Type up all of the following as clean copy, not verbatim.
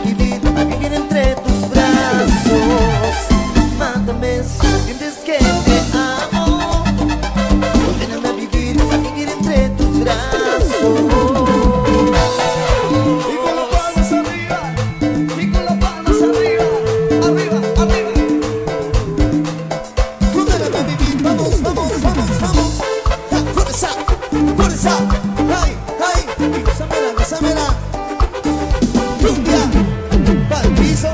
a vivir entre tus brazos. Mátame si no entiendes que te amo. Condename a vivir entre tus brazos. Y con las palmas arriba, y con las palmas arriba, arriba, arriba. Condename a vivir, vamos, vamos, vamos, vamos. Ja, fuerza, fuerza. Ay, ay, gózamela, gózamela. Cumbia, pa'l piso.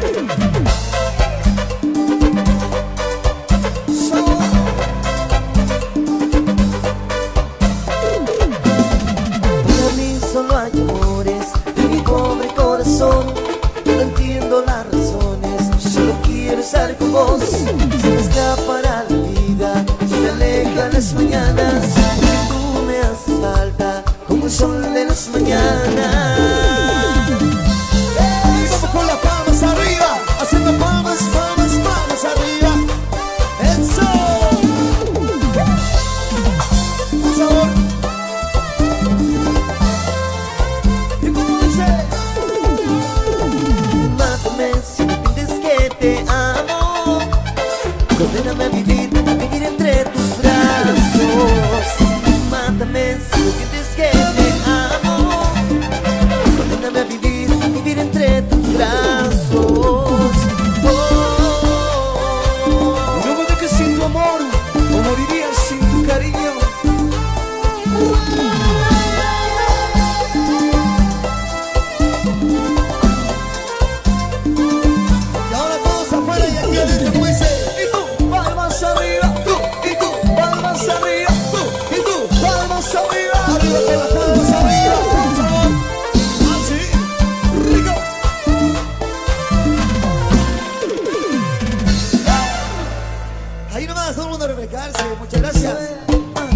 Para mí solo hay amores en mi pobre corazón. No entiendo las razones, solo quiero estar con vos. Se me escapará la vida, se me alejan las mañanas, porque tú me haces falta como el sol de las mañanas. Vamos con las palmas arriba, haciendo palmas, palmas, palmas arriba. ¡Eso! Por favor. Y como dice, mátame si no entiendes que te amo. Condename a vivir entre tus brazos. Mátame si no entiendes que te amo. Condename a vivir entre tus brazos. No me dejes sin tu amor, o moriría sin tu cariño. Y ahora todos afuera y aquí adentro, como dice. Y tú, palmas arriba, tú, y tú, palmas arriba, tú, y tú, palmas arriba. Arriba con las palmas arriba, por favor. Así, rico. Ahí nomás, todo el mundo a refrescarse. Muchas gracias.